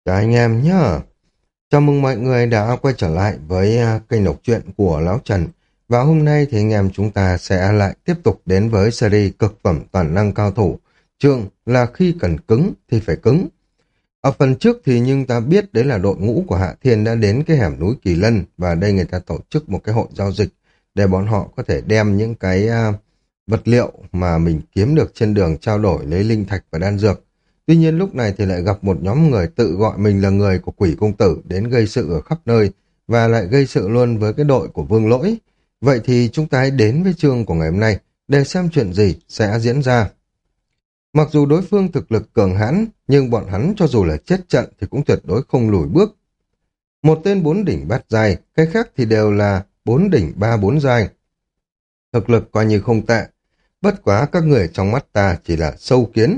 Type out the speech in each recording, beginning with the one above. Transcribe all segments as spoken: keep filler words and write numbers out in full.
Chào anh em nhé. Chào mừng mọi người đã quay trở lại với à, kênh đọc truyện của Lão Trần. Và hôm nay thì anh em chúng ta sẽ lại tiếp tục đến với series cực phẩm toàn năng cao thủ. Chương là khi cần cứng thì phải cứng. Ở phần trước thì nhưng ta biết đấy là đội ngũ của Hạ Thiên đã đến cái hẻm núi Kỳ Lân, và đây người ta tổ chức một cái hội giao dịch để bọn họ có thể đem những cái à, vật liệu mà mình kiếm được trên đường trao đổi lấy linh thạch và đan dược. Tuy nhiên lúc này thì lại gặp một nhóm người tự gọi mình là người của Quỷ Công Tử đến gây sự ở khắp nơi, và lại gây sự luôn với cái đội của Vương Lỗi. Vậy thì chúng ta hãy đến với chương của ngày hôm nay để xem chuyện gì sẽ diễn ra. Mặc dù đối phương thực lực cường hãn, nhưng bọn hắn cho dù là chết trận thì cũng tuyệt đối không lùi bước. Một tên bốn đỉnh bát giai, cái khác thì đều là bốn đỉnh ba bốn giai. Thực lực coi như không tệ, bất quá các người trong mắt ta chỉ là sâu kiến.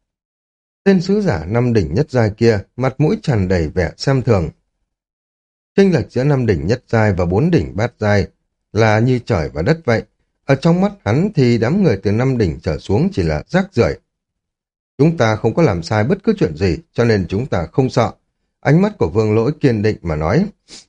Tên sứ giả năm đỉnh nhất giai kia, mặt mũi tràn đầy vẻ xem thường. Chênh lệch giữa năm đỉnh nhất giai và bốn đỉnh bát giai là như trời và đất vậy. Ở trong mắt hắn thì đám người từ năm đỉnh trở xuống chỉ là rác rưởi. Chúng ta không có làm sai bất cứ chuyện gì, cho nên chúng ta không sợ. Ánh mắt của Vương Lỗi kiên định mà nói.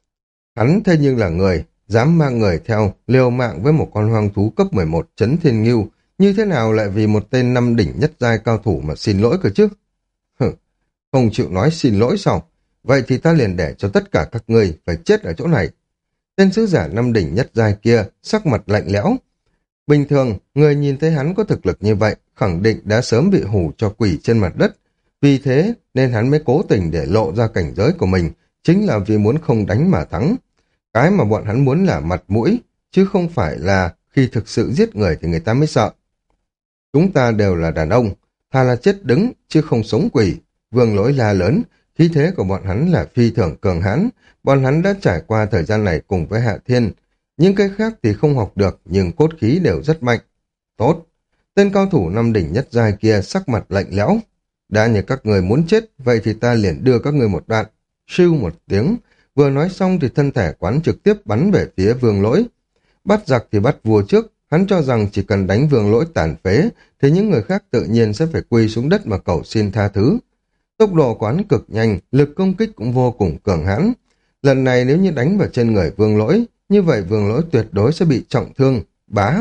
Hắn thế nhưng là người, dám mang người theo, liều mạng với một con hoang thú cấp mười một Trấn Thiên Ngưu, như thế nào lại vì một tên năm đỉnh nhất giai cao thủ mà xin lỗi cơ chứ? Hừ, không chịu nói xin lỗi sao? Vậy thì ta liền để cho tất cả các ngươi phải chết ở chỗ này. Tên sứ giả năm đỉnh nhất giai kia, sắc mặt lạnh lẽo. Bình thường, người nhìn thấy hắn có thực lực như vậy, khẳng định đã sớm bị hù cho quỷ trên mặt đất. Vì thế, nên hắn mới cố tình để lộ ra cảnh giới của mình, chính là vì muốn không đánh mà thắng. Cái mà bọn hắn muốn là mặt mũi, chứ không phải là khi thực sự giết người thì người ta mới sợ. Chúng ta đều là đàn ông, thà là chết đứng, chứ không sống quỷ. Vương Lỗi la lớn, khí thế của bọn hắn là phi thường cường hãn, bọn hắn đã trải qua thời gian này cùng với Hạ Thiên. Những cái khác thì không học được, nhưng cốt khí đều rất mạnh. Tốt, tên cao thủ năm đỉnh nhất giai kia sắc mặt lạnh lẽo. Đã như các người muốn chết, vậy thì ta liền đưa các người một đoạn. Siêu một tiếng, vừa nói xong thì thân thể quán trực tiếp bắn về phía Vương Lỗi. Bắt giặc thì bắt vua trước, hắn cho rằng chỉ cần đánh Vương Lỗi tàn phế, thì những người khác tự nhiên sẽ phải quỳ xuống đất mà cầu xin tha thứ. Tốc độ quán cực nhanh, lực công kích cũng vô cùng cường hãn. Lần này nếu như đánh vào trên người Vương Lỗi, như vậy Vương Lỗi tuyệt đối sẽ bị trọng thương, bá.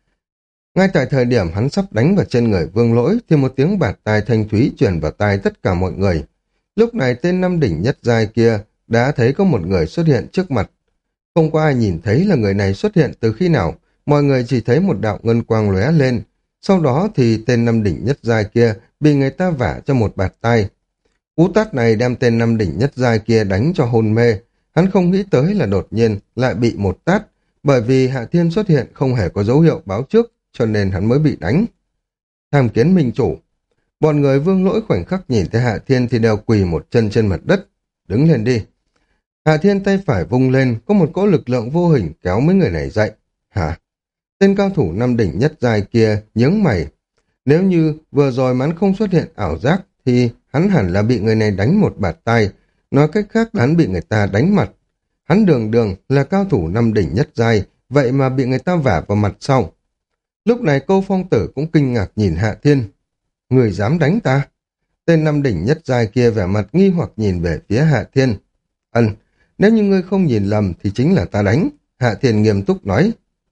Ngay tại thời điểm hắn sắp đánh vào trên người Vương Lỗi, thì một tiếng bạt tai thanh thúy truyền vào tai tất cả mọi người. Lúc này tên năm đỉnh nhất giai kia đã thấy có một người xuất hiện trước mặt. Không có ai nhìn thấy là người này xuất hiện từ khi nào, mọi người chỉ thấy một đạo ngân quang lóe lên. Sau đó thì tên năm đỉnh nhất giai kia bị người ta vả cho một bạt tai. Cú tát này đem tên năm đỉnh nhất giai kia đánh cho hôn mê. Hắn không nghĩ tới là đột nhiên lại bị một tát, bởi vì Hạ Thiên xuất hiện không hề có dấu hiệu báo trước, cho nên hắn mới bị đánh. Tham kiến minh chủ. Bọn người Vương Lỗi khoảnh khắc nhìn thấy Hạ Thiên thì đều quỳ một chân trên mặt đất. Đứng lên đi. Hạ Thiên tay phải vung lên, có một cỗ lực lượng vô hình kéo mấy người này dậy. Hả? Tên cao thủ năm đỉnh nhất giai kia nhướng mày. Nếu như vừa rồi mà hắn không xuất hiện ảo giác, thì hắn hẳn là bị người này đánh một bạt tai. Nói cách khác là hắn bị người ta đánh mặt. Hắn đường đường là cao thủ năm đỉnh nhất giai, vậy mà bị người ta vả vào mặt sau. Lúc này Câu Phong Tử cũng kinh ngạc nhìn Hạ Thiên. Người dám đánh ta? Tên năm đỉnh nhất giai kia vẻ mặt nghi hoặc nhìn về phía Hạ Thiên. Ân, nếu như ngươi không nhìn lầm thì chính là ta đánh. Hạ Thiên nghiêm túc nói.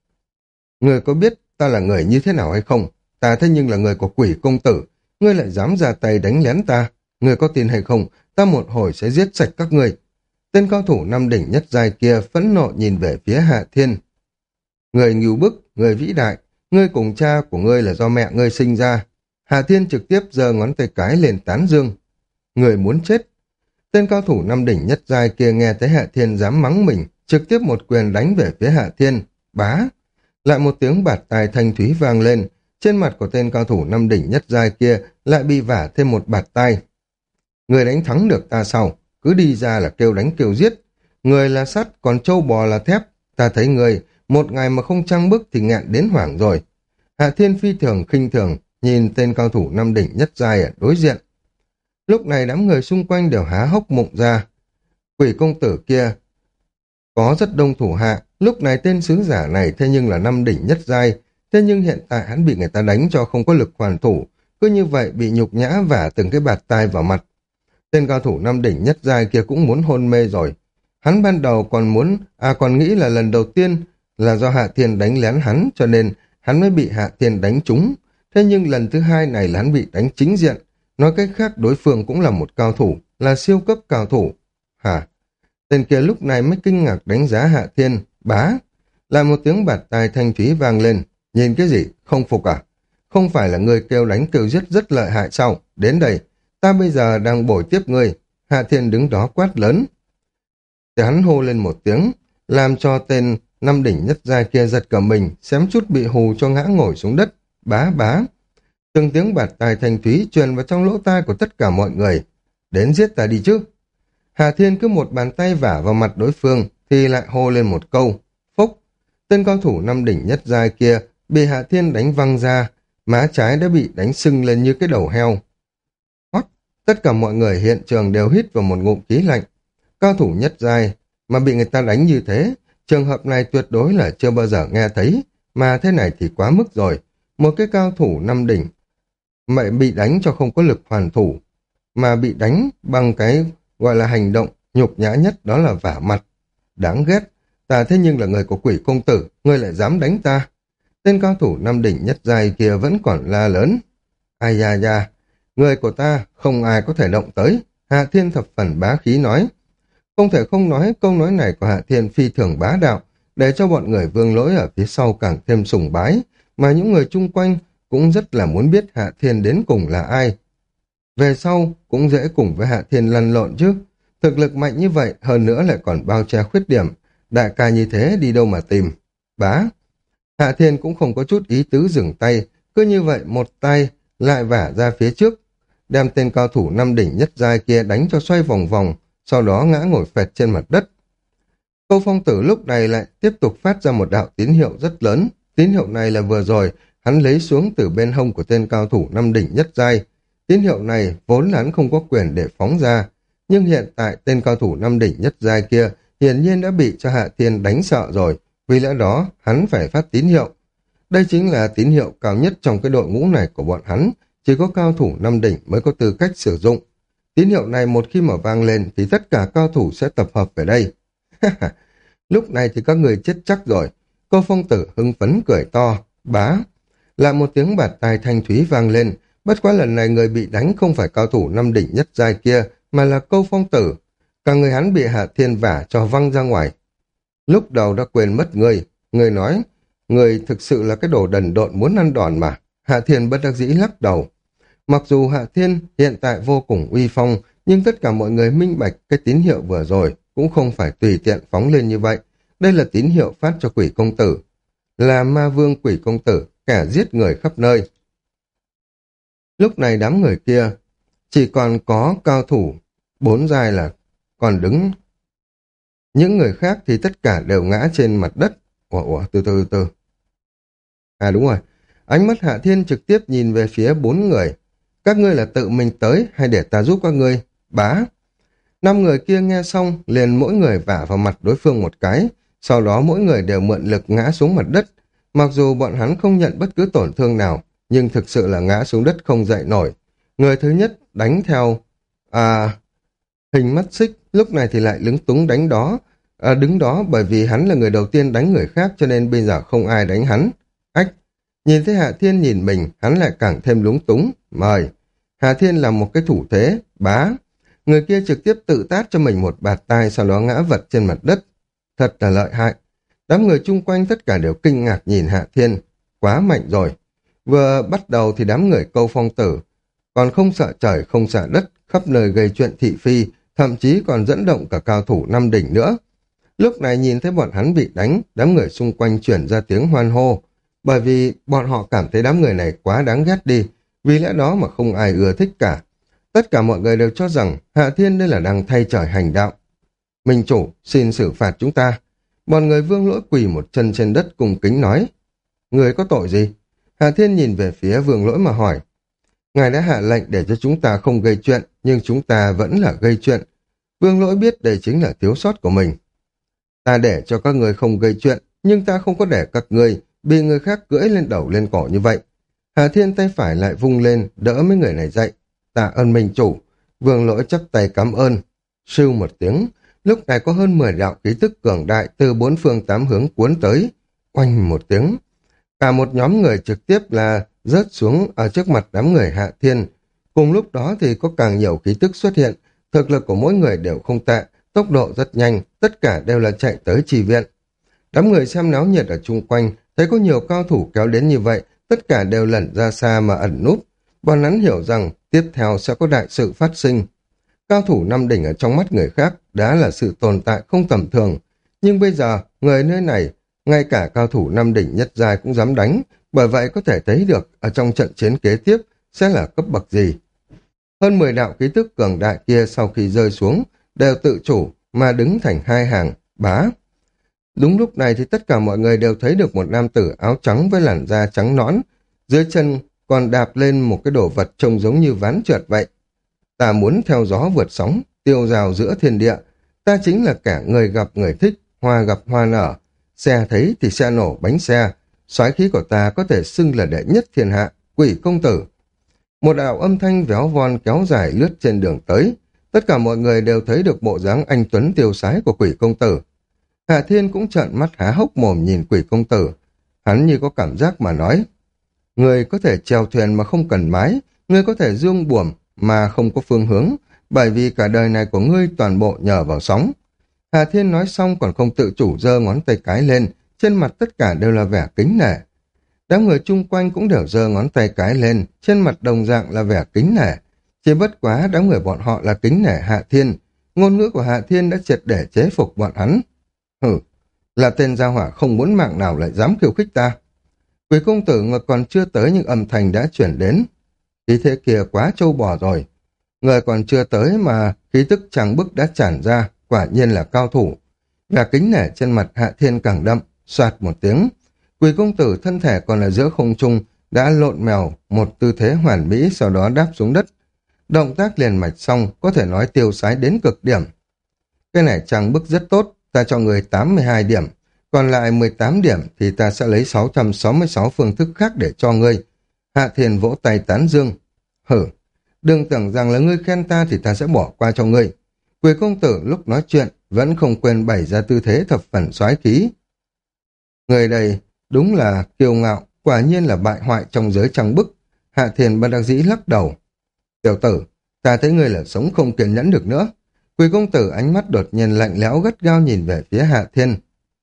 Ngươi có biết ta là người như thế nào hay không? Ta thế nhưng là người của Quỷ Công Tử. Ngươi lại dám ra tay đánh lén ta. Ngươi có tin hay không? Ta một hồi sẽ giết sạch các ngươi. Tên cao thủ năm đỉnh nhất giai kia phẫn nộ nhìn về phía Hạ Thiên. Người ngưu bức, người vĩ đại. Ngươi cùng cha của ngươi là do mẹ ngươi sinh ra. Hạ Thiên trực tiếp giơ ngón tay cái lên tán dương. Người muốn chết. Tên cao thủ năm đỉnh nhất giai kia nghe thấy Hạ Thiên dám mắng mình, trực tiếp một quyền đánh về phía Hạ Thiên. Bá. Lại một tiếng bạt tai thanh thúy vang lên. Trên mặt của tên cao thủ năm đỉnh nhất giai kia lại bị vả thêm một bạt tai. Người đánh thắng được ta sao? Cứ đi ra là kêu đánh kêu giết. Người là sắt, còn trâu bò là thép. Ta thấy người, một ngày mà không trăng bức thì nghẹn đến hoảng rồi. Hạ Thiên phi thường khinh thường, nhìn tên cao thủ năm đỉnh nhất giai ở đối diện. Lúc này đám người xung quanh đều há hốc mộng ra. Quỷ công tử kia có rất đông thủ hạ, lúc này tên sứ giả này thế nhưng là năm đỉnh nhất giai, thế nhưng hiện tại hắn bị người ta đánh cho không có lực hoàn thủ, cứ như vậy bị nhục nhã và từng cái bạt tai vào mặt. Tên cao thủ năm đỉnh nhất giai kia cũng muốn hôn mê rồi. Hắn ban đầu còn muốn, à còn nghĩ là lần đầu tiên là do Hạ Thiên đánh lén hắn, cho nên hắn mới bị Hạ Thiên đánh trúng. Thế nhưng lần thứ hai này là hắn bị đánh chính diện. Nói cách khác đối phương cũng là một cao thủ, là siêu cấp cao thủ. Hả? Tên kia lúc này mới kinh ngạc đánh giá Hạ Thiên. Bá! Lại một tiếng bạt tai thanh thúy vang lên. Nhìn cái gì? Không phục à? Không phải là người kêu đánh kêu giết rất lợi hại sao? Đến đây, ta bây giờ đang bồi tiếp ngươi. Hạ Thiên đứng đó quát lớn. Thì hắn hô lên một tiếng, làm cho tên năm đỉnh nhất giai kia giật cả mình, xém chút bị hù cho ngã ngồi xuống đất. Bá bá! Từng tiếng bạt tai thanh thúy truyền vào trong lỗ tai của tất cả mọi người. Đến giết ta đi chứ. Hà Thiên cứ một bàn tay vả vào mặt đối phương, thì lại hô lên một câu. Phúc! Tên cao thủ năm đỉnh nhất giai kia bị Hạ Thiên đánh văng ra, má trái đã bị đánh sưng lên như cái đầu heo. Hoắc! Tất cả mọi người hiện trường đều hít vào một ngụm khí lạnh. Cao thủ nhất giai mà bị người ta đánh như thế, trường hợp này tuyệt đối là chưa bao giờ nghe thấy, mà thế này thì quá mức rồi. Một cái cao thủ năm đỉnh mà bị đánh cho không có lực hoàn thủ, mà bị đánh bằng cái gọi là hành động nhục nhã nhất, đó là vả mặt. Đáng ghét, ta thế nhưng là người của Quỷ công tử, ngươi lại dám đánh ta. Tên cao thủ năm đỉnh nhất giai kia vẫn còn la lớn. Ai da da, người của ta không ai có thể động tới. Hạ Thiên thập phần bá khí nói. Không thể không nói câu nói này của Hạ Thiên phi thường bá đạo, để cho bọn người Vương Lỗi ở phía sau càng thêm sùng bái, mà những người chung quanh cũng rất là muốn biết Hạ Thiên đến cùng là ai. Về sau cũng dễ cùng với Hạ Thiên lăn lộn chứ. Thực lực mạnh như vậy, hơn nữa lại còn bao che khuyết điểm. Đại ca như thế đi đâu mà tìm. Bá! Hạ Thiên cũng không có chút ý tứ dừng tay, cứ như vậy một tay lại vả ra phía trước, đem tên cao thủ năm đỉnh nhất giai kia đánh cho xoay vòng vòng, sau đó ngã ngồi phệt trên mặt đất. Câu Phong Tử lúc này lại tiếp tục phát ra một đạo tín hiệu rất lớn. Tín hiệu này là vừa rồi hắn lấy xuống từ bên hông của tên cao thủ năm đỉnh nhất giai. Tín hiệu này vốn là hắn không có quyền để phóng ra, nhưng hiện tại tên cao thủ năm đỉnh nhất giai kia hiển nhiên đã bị cho Hạ Thiên đánh sợ rồi, vì lẽ đó hắn phải phát tín hiệu. Đây chính là tín hiệu cao nhất trong cái đội ngũ này của bọn hắn, chỉ có cao thủ năm đỉnh mới có tư cách sử dụng. Tín hiệu này một khi mở vang lên thì tất cả cao thủ sẽ tập hợp về đây. Lúc này thì các người chết chắc rồi. Cô Phong Tử hưng phấn cười to. Bá! Lại một tiếng bạt tai thanh thúy vang lên. Bất quá lần này người bị đánh không phải cao thủ năm đỉnh nhất giai kia, mà là Câu Phong Tử. Cả người hắn bị Hạ Thiên vả cho văng ra ngoài. Lúc đầu đã quên mất người. Người nói, người thực sự là cái đồ đần độn muốn ăn đòn mà. Hạ Thiên bất đắc dĩ lắc đầu. Mặc dù Hạ Thiên hiện tại vô cùng uy phong, nhưng tất cả mọi người minh bạch cái tín hiệu vừa rồi cũng không phải tùy tiện phóng lên như vậy. Đây là tín hiệu phát cho Quỷ công tử. Là ma vương Quỷ công tử, kẻ giết người khắp nơi. Lúc này đám người kia chỉ còn có cao thủ bốn giai là còn đứng. Những người khác thì tất cả đều ngã trên mặt đất. Ủa, ủa, từ từ từ. À đúng rồi. Ánh mắt Hạ Thiên trực tiếp nhìn về phía bốn người. Các ngươi là tự mình tới hay để ta giúp các ngươi? Bá! Năm người kia nghe xong liền mỗi người vả vào mặt đối phương một cái. Sau đó mỗi người đều mượn lực ngã xuống mặt đất. Mặc dù bọn hắn không nhận bất cứ tổn thương nào, nhưng thực sự là ngã xuống đất không dậy nổi. Người thứ nhất đánh theo à, hình mắt xích, lúc này thì lại lúng túng đánh đó. À, đứng đó bởi vì hắn là người đầu tiên đánh người khác cho nên bây giờ không ai đánh hắn. Ách! Nhìn thấy Hạ Thiên nhìn mình, hắn lại càng thêm lúng túng. Mời! Hạ Thiên làm một cái thủ thế, bá! Người kia trực tiếp tự tát cho mình một bạt tai, sau đó ngã vật trên mặt đất. Thật là lợi hại. Đám người chung quanh tất cả đều kinh ngạc nhìn Hạ Thiên. Quá mạnh rồi. Vừa bắt đầu thì đám người Câu Phong Tử còn không sợ trời không sợ đất, khắp nơi gây chuyện thị phi, thậm chí còn dẫn động cả cao thủ năm đỉnh nữa. Lúc này nhìn thấy bọn hắn bị đánh, đám người xung quanh chuyển ra tiếng hoan hô, bởi vì bọn họ cảm thấy đám người này quá đáng ghét đi, vì lẽ đó mà không ai ưa thích cả. Tất cả mọi người đều cho rằng Hạ Thiên đây là đang thay trời hành đạo. Minh chủ, xin xử phạt chúng ta. Bọn người Vương Lỗi quỳ một chân trên đất cùng kính nói. Người có tội gì? Hạ Thiên nhìn về phía Vương Lỗi mà hỏi. Ngài đã hạ lệnh để cho chúng ta không gây chuyện, nhưng chúng ta vẫn là gây chuyện. Vương Lỗi biết đây chính là thiếu sót của mình. Ta để cho các người không gây chuyện, nhưng ta không có để các người bị người khác cưỡi lên đầu lên cổ như vậy. Hạ Thiên tay phải lại vung lên, đỡ mấy người này dậy. Tạ ơn Minh chủ, Vương Lỗi chắp tay cảm ơn. Sưu một tiếng, lúc này có hơn mười đạo khí tức cường đại từ bốn phương tám hướng cuốn tới. Oanh một tiếng, cả một nhóm người trực tiếp là rớt xuống ở trước mặt đám người Hạ Thiên. Cùng lúc đó thì có càng nhiều khí tức xuất hiện, thực lực của mỗi người đều không tệ, tốc độ rất nhanh, tất cả đều là chạy tới trì viện. Đám người xem náo nhiệt ở chung quanh, thấy có nhiều cao thủ kéo đến như vậy, tất cả đều lẩn ra xa mà ẩn núp. Bọn hắn hiểu rằng tiếp theo sẽ có đại sự phát sinh. Cao thủ năm đỉnh ở trong mắt người khác đã là sự tồn tại không tầm thường. Nhưng bây giờ, người nơi này, ngay cả cao thủ năm đỉnh nhất giai cũng dám đánh, bởi vậy có thể thấy được ở trong trận chiến kế tiếp sẽ là cấp bậc gì. Hơn mười đạo khí tức cường đại kia sau khi rơi xuống, đều tự chủ mà đứng thành hai hàng, bá. Đúng lúc này thì tất cả mọi người đều thấy được một nam tử áo trắng với làn da trắng nõn, dưới chân còn đạp lên một cái đồ vật trông giống như ván trượt vậy. Ta muốn theo gió vượt sóng, tiêu rào giữa thiên địa. Ta chính là kẻ người gặp người thích, hoa gặp hoa nở. Xe thấy thì xe nổ bánh xe. Soái khí của ta có thể xưng là đệ nhất thiên hạ, Quỷ công tử. Một đạo âm thanh véo von kéo dài lướt trên đường tới. Tất cả mọi người đều thấy được bộ dáng anh tuấn tiêu sái của Quỷ công tử. Hạ Thiên cũng trợn mắt há hốc mồm nhìn Quỷ công tử. Hắn như có cảm giác mà nói. Người có thể chèo thuyền mà không cần mái, người có thể dương buồm mà không có phương hướng, bởi vì cả đời này của ngươi toàn bộ nhờ vào sóng. Hà Thiên nói xong còn không tự chủ giơ ngón tay cái lên, trên mặt tất cả đều là vẻ kính nể. Đám người chung quanh cũng đều giơ ngón tay cái lên, trên mặt đồng dạng là vẻ kính nể. Chỉ bất quá đám người bọn họ là kính nể Hạ Thiên, ngôn ngữ của Hạ Thiên đã triệt để chế phục bọn hắn. Hừ, là tên gia hỏa không muốn mạng nào lại dám khiêu khích ta. Quỷ công tử ngược còn chưa tới nhưng âm thanh đã chuyển đến. Khí thế kia quá trâu bò rồi. Người còn chưa tới mà khí tức trắng bức đã tràn ra, quả nhiên là cao thủ. Và kính nể trên mặt Hạ Thiên càng đậm, soạt một tiếng. Quỷ công tử thân thể còn ở giữa không trung đã lộn mèo một tư thế hoàn mỹ, sau đó đáp xuống đất. Động tác liền mạch xong, có thể nói tiêu sái đến cực điểm. Cái này trắng bức rất tốt, ta cho người tám mươi hai điểm. Còn lại mười tám điểm thì ta sẽ lấy sáu trăm sáu mươi sáu phương thức khác để cho ngươi. Hạ Thiên vỗ tay tán dương. Hử, đừng tưởng rằng là ngươi khen ta thì ta sẽ bỏ qua cho ngươi. Quỷ công tử lúc nói chuyện vẫn không quên bày ra tư thế thập phần soái khí. Người đây đúng là kiêu ngạo, quả nhiên là bại hoại trong giới trăng bức. Hạ Thiên bất đắc dĩ lắc đầu. Tiểu tử, ta thấy ngươi là sống không kiên nhẫn được nữa. Quỷ công tử ánh mắt đột nhiên lạnh lẽo gắt gao nhìn về phía Hạ Thiên.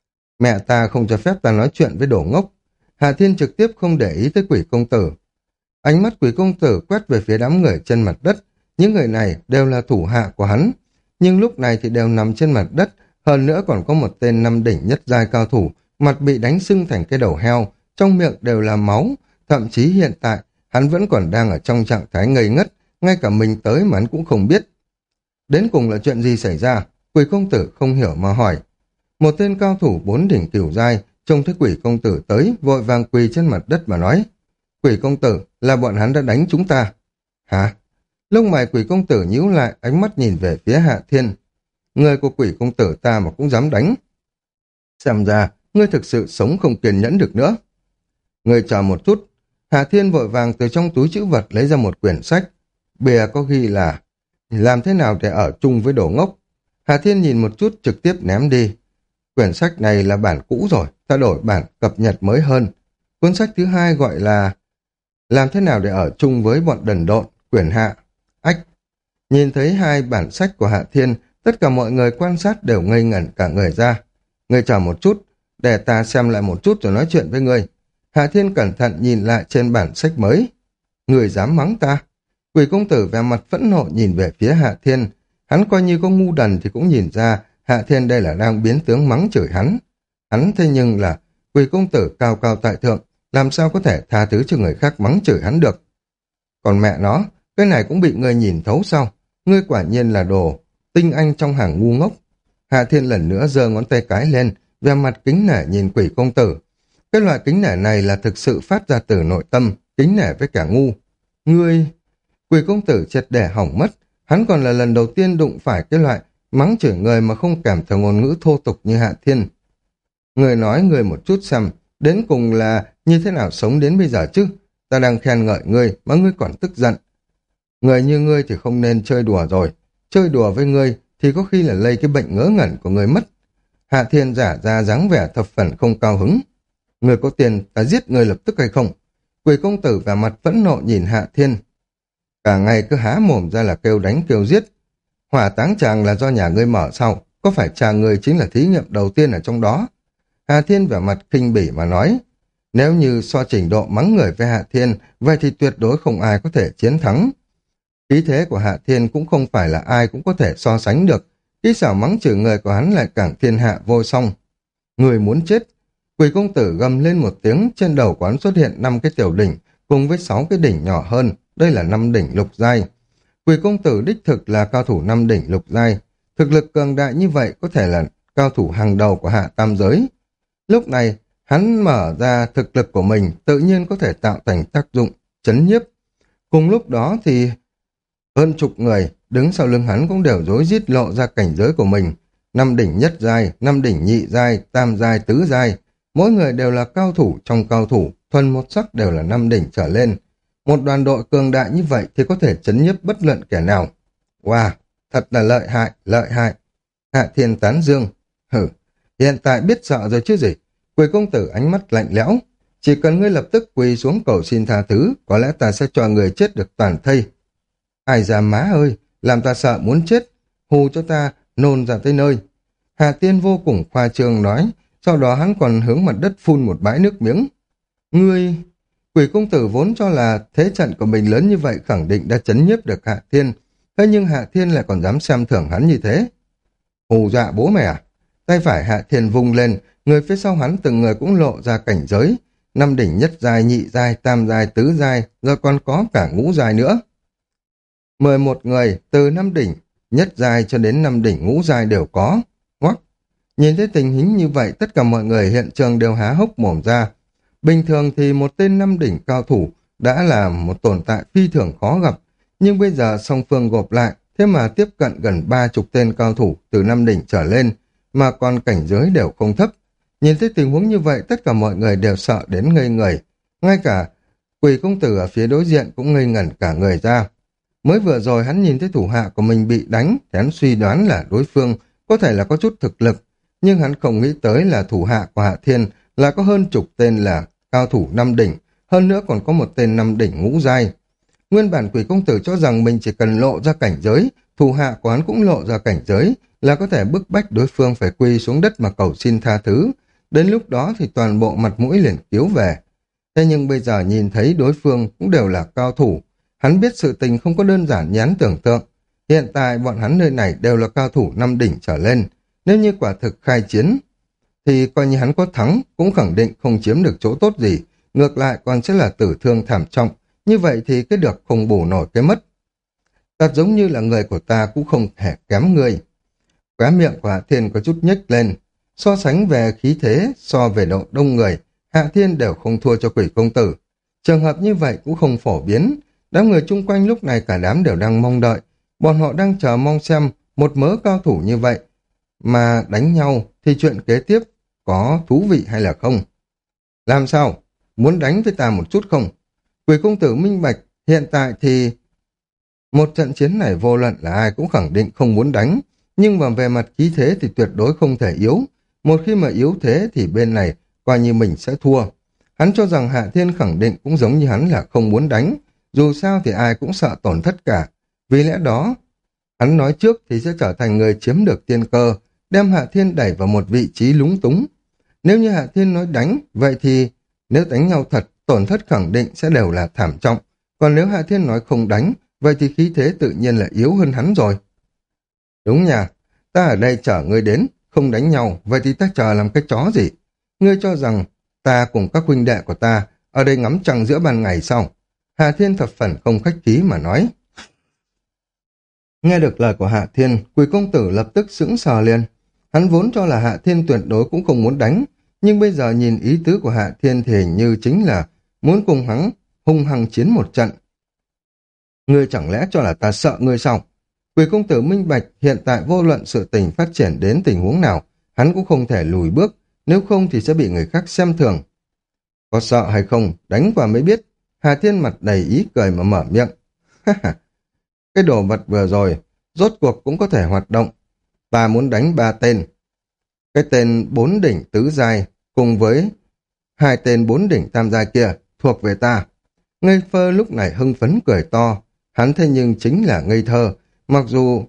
Mẹ ta không cho phép ta nói chuyện với đồ ngốc. Hạ Thiên trực tiếp không để ý tới quỷ công tử. Ánh mắt quỷ công tử quét về phía đám người trên mặt đất. Những người này đều là thủ hạ của hắn. Nhưng lúc này thì đều nằm trên mặt đất. Hơn nữa còn có một tên năm đỉnh nhất giai cao thủ. Mặt bị đánh sưng thành cái đầu heo. Trong miệng đều là máu. Thậm chí hiện tại hắn vẫn còn đang ở trong trạng thái ngây ngất. Ngay cả mình tới mà hắn cũng không biết. Đến cùng là chuyện gì xảy ra? Quỷ công tử không hiểu mà hỏi. Một tên cao thủ bốn đỉnh cửu giai trông thấy quỷ công tử tới, vội vàng quỳ trên mặt đất mà nói. Quỷ công tử, là bọn hắn đã đánh chúng ta. Hả? Lông mày quỷ công tử nhíu lại, ánh mắt nhìn về phía Hạ Thiên. Người của quỷ công tử ta mà cũng dám đánh. Xem ra, ngươi thực sự sống không kiên nhẫn được nữa. Ngươi chờ một chút. Hạ Thiên vội vàng từ trong túi trữ vật lấy ra một quyển sách. Bìa có ghi là làm thế nào để ở chung với đồ ngốc. Hạ Thiên nhìn một chút trực tiếp ném đi. Quyển sách này là bản cũ rồi, ta đổi bản cập nhật mới hơn. Cuốn sách thứ hai gọi là làm thế nào để ở chung với bọn đần độn, quyển hạ. Ách, nhìn thấy hai bản sách của Hạ Thiên, tất cả mọi người quan sát đều ngây ngẩn cả người ra. Ngươi chờ một chút, để ta xem lại một chút rồi nói chuyện với ngươi. Hạ Thiên cẩn thận nhìn lại trên bản sách mới. Ngươi dám mắng ta? Quỷ công tử vẻ mặt phẫn nộ nhìn về phía Hạ Thiên. Hắn coi như có ngu đần thì cũng nhìn ra Hạ Thiên đây là đang biến tướng mắng chửi hắn. Hắn thế nhưng là quỷ công tử cao cao tại thượng, làm sao có thể tha thứ cho người khác mắng chửi hắn được. Còn mẹ nó, cái này cũng bị ngươi nhìn thấu sao? Ngươi quả nhiên là đồ tinh anh trong hàng ngu ngốc. Hạ Thiên lần nữa giơ ngón tay cái lên, vẻ mặt kính nể nhìn quỷ công tử. Cái loại kính nể này là thực sự phát ra từ nội tâm, kính nể với cả ngu. Ngươi... Quỷ công tử triệt để hỏng mất, hắn còn là lần đầu tiên đụng phải cái loại mắng chửi người mà không kèm theo ngôn ngữ thô tục như Hạ Thiên. Người nói người một chút xem, đến cùng là như thế nào sống đến bây giờ chứ? Ta đang khen ngợi ngươi mà ngươi còn tức giận. Người như ngươi thì không nên chơi đùa rồi. Chơi đùa với ngươi thì có khi là lây cái bệnh ngớ ngẩn của ngươi mất. Hạ Thiên giả ra dáng vẻ thập phần không cao hứng. Người có tiền, ta giết người lập tức hay không? Quỷ công tử vẻ mặt phẫn nộ nhìn Hạ Thiên. Cả ngày cứ há mồm ra là kêu đánh kêu giết. Hỏa táng chàng là do nhà ngươi mở sao? Có phải chàng ngươi chính là thí nghiệm đầu tiên ở trong đó? Hạ Thiên vẻ mặt khinh bỉ mà nói. Nếu như so trình độ mắng người với Hạ Thiên, vậy thì tuyệt đối không ai có thể chiến thắng. Khí thế của Hạ Thiên cũng không phải là ai cũng có thể so sánh được. Kỹ xảo mắng chửi người của hắn lại càng thiên hạ vô song. Người muốn chết. Quỷ công tử gầm lên một tiếng, trên đầu của hắn xuất hiện năm cái tiểu đỉnh, cùng với sáu cái đỉnh nhỏ hơn. Đây là năm đỉnh lục giai. Quỷ công tử đích thực là cao thủ năm đỉnh lục giai. Thực lực cường đại như vậy có thể là cao thủ hàng đầu của hạ tam giới. Lúc này, hắn mở ra thực lực của mình, tự nhiên có thể tạo thành tác dụng chấn nhiếp. Cùng lúc đó thì hơn chục người đứng sau lưng hắn cũng đều rối rít lộ ra cảnh giới của mình. Năm đỉnh nhất giai, năm đỉnh nhị giai, tam giai, tứ giai. Mỗi người đều là cao thủ trong cao thủ, thuần một sắc đều là năm đỉnh trở lên. Một đoàn đội cường đại như vậy thì có thể chấn nhiếp bất luận kẻ nào. Wow, thật là lợi hại, lợi hại. Hạ Thiên tán dương. Hử, hiện tại biết sợ rồi chứ gì. Quỷ công tử ánh mắt lạnh lẽo. Chỉ cần ngươi lập tức quỳ xuống cầu xin tha thứ, có lẽ ta sẽ cho người chết được toàn thây. Ai ra má ơi, làm ta sợ muốn chết, hù cho ta nôn ra tới nơi. Hà Tiên vô cùng khoa trương nói, sau đó hắn còn hướng mặt đất phun một bãi nước miếng. Ngươi, quỷ công tử vốn cho là thế trận của mình lớn như vậy khẳng định đã chấn nhiếp được Hạ Thiên, thế nhưng Hạ Thiên lại còn dám xem thưởng hắn như thế. Hù dọa bố mẹ à? Tay phải Hạ Thiên vung lên, người phía sau hắn từng người cũng lộ ra cảnh giới, năm đỉnh nhất giai, nhị giai, tam giai, tứ giai, rồi còn có cả ngũ giai nữa. Mười một người, từ năm đỉnh, nhất giai cho đến năm đỉnh ngũ giai đều có. Ngoắc! Nhìn thấy tình hình như vậy, tất cả mọi người hiện trường đều há hốc mồm ra. Bình thường thì một tên năm đỉnh cao thủ đã là một tồn tại phi thường khó gặp, nhưng bây giờ song phương gộp lại, thế mà tiếp cận gần ba chục tên cao thủ từ năm đỉnh trở lên, mà còn cảnh giới đều không thấp. Nhìn thấy tình huống như vậy, tất cả mọi người đều sợ đến ngây người. Ngay cả quỷ công tử ở phía đối diện cũng ngây ngẩn cả người ra. Mới vừa rồi hắn nhìn thấy thủ hạ của mình bị đánh, thì hắn suy đoán là đối phương có thể là có chút thực lực, nhưng hắn không nghĩ tới là thủ hạ của Hạ Thiên là có hơn chục tên là cao thủ năm đỉnh, hơn nữa còn có một tên năm đỉnh ngũ giai. Nguyên bản quỷ công tử cho rằng mình chỉ cần lộ ra cảnh giới, thủ hạ của hắn cũng lộ ra cảnh giới, là có thể bức bách đối phương phải quỳ xuống đất mà cầu xin tha thứ. Đến lúc đó thì toàn bộ mặt mũi liền cứu về. Thế nhưng bây giờ nhìn thấy đối phương cũng đều là cao thủ, hắn biết sự tình không có đơn giản như hắn tưởng tượng. Hiện tại bọn hắn nơi này đều là cao thủ năm đỉnh trở lên. Nếu như quả thực khai chiến, thì coi như hắn có thắng, cũng khẳng định không chiếm được chỗ tốt gì. Ngược lại còn sẽ là tử thương thảm trọng. Như vậy thì cái được không bù nổi cái mất. Thật giống như là người của ta cũng không thể kém người. Khóe miệng của Hạ Thiên có chút nhếch lên. So sánh về khí thế, so về độ đông người, Hạ Thiên đều không thua cho quỷ công tử. Trường hợp như vậy cũng không phổ biến. Đám người chung quanh lúc này cả đám đều đang mong đợi. Bọn họ đang chờ mong xem một mớ cao thủ như vậy mà đánh nhau thì chuyện kế tiếp có thú vị hay là không. Làm sao? Muốn đánh với ta một chút không? Quỷ công tử minh bạch, hiện tại thì một trận chiến này vô luận là ai cũng khẳng định không muốn đánh, nhưng mà về mặt khí thế thì tuyệt đối không thể yếu. Một khi mà yếu thế thì bên này coi như mình sẽ thua. Hắn cho rằng Hạ Thiên khẳng định cũng giống như hắn là không muốn đánh, dù sao thì ai cũng sợ tổn thất cả. Vì lẽ đó, hắn nói trước thì sẽ trở thành người chiếm được tiên cơ, đem Hạ Thiên đẩy vào một vị trí lúng túng. Nếu như Hạ Thiên nói đánh, vậy thì nếu đánh nhau thật, tổn thất khẳng định sẽ đều là thảm trọng. Còn nếu Hạ Thiên nói không đánh, vậy thì khí thế tự nhiên là yếu hơn hắn rồi. Đúng nha, ta ở đây chờ ngươi đến, không đánh nhau, vậy thì ta chờ làm cái chó gì? Ngươi cho rằng ta cùng các huynh đệ của ta ở đây ngắm trăng giữa ban ngày sao? Hạ Thiên thập phần không khách khí mà nói. Nghe được lời của Hạ Thiên, Quỷ công tử lập tức sững sờ liền. Hắn vốn cho là Hạ Thiên tuyệt đối cũng không muốn đánh, nhưng bây giờ nhìn ý tứ của Hạ Thiên thì hình như chính là muốn cùng hắn hung hăng chiến một trận. Ngươi chẳng lẽ cho là ta sợ ngươi sao? Quỷ công tử minh bạch, hiện tại vô luận sự tình phát triển đến tình huống nào, hắn cũng không thể lùi bước, nếu không thì sẽ bị người khác xem thường. Có sợ hay không, đánh qua mới biết. Hà Thiên mặt đầy ý cười mà mở miệng. Cái đồ vật vừa rồi, rốt cuộc cũng có thể hoạt động. Ta muốn đánh ba tên. Cái tên bốn đỉnh tứ giai cùng với hai tên bốn đỉnh tam giai kia thuộc về ta. Ngây thơ lúc này hưng phấn cười to. Hắn thế nhưng chính là ngây thơ. Mặc dù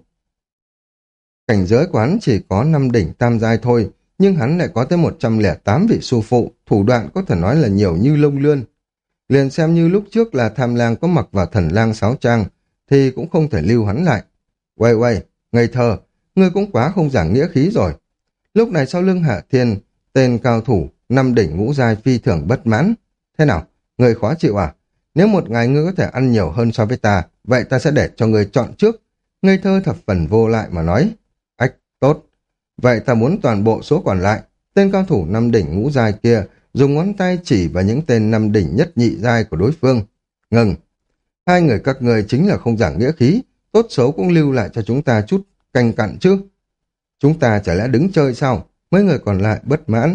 cảnh giới của hắn chỉ có năm đỉnh tam giai thôi, nhưng hắn lại có tới một trăm lẻ tám vị sư phụ, thủ đoạn có thể nói là nhiều như lông lươn. Liền xem như lúc trước là tham lang có mặc vào thần lang sáo trang, thì cũng không thể lưu hắn lại. Quay quay, ngây thơ, ngươi cũng quá không giảng nghĩa khí rồi. Lúc này sau lưng Hạ Thiên, tên cao thủ, năm đỉnh ngũ giai phi thường bất mãn. Thế nào, ngươi khó chịu à? Nếu một ngày ngươi có thể ăn nhiều hơn so với ta, vậy ta sẽ để cho ngươi chọn trước. Ngây thơ thập phần vô lại mà nói. Ách, tốt. Vậy ta muốn toàn bộ số còn lại. Tên cao thủ năm đỉnh ngũ giai kia dùng ngón tay chỉ vào những tên năm đỉnh nhất nhị giai của đối phương. Ngừng. Hai người các người chính là không giảng nghĩa khí, tốt xấu cũng lưu lại cho chúng ta chút canh cặn chứ. Chúng ta chả lẽ đứng chơi sao? Mấy người còn lại bất mãn.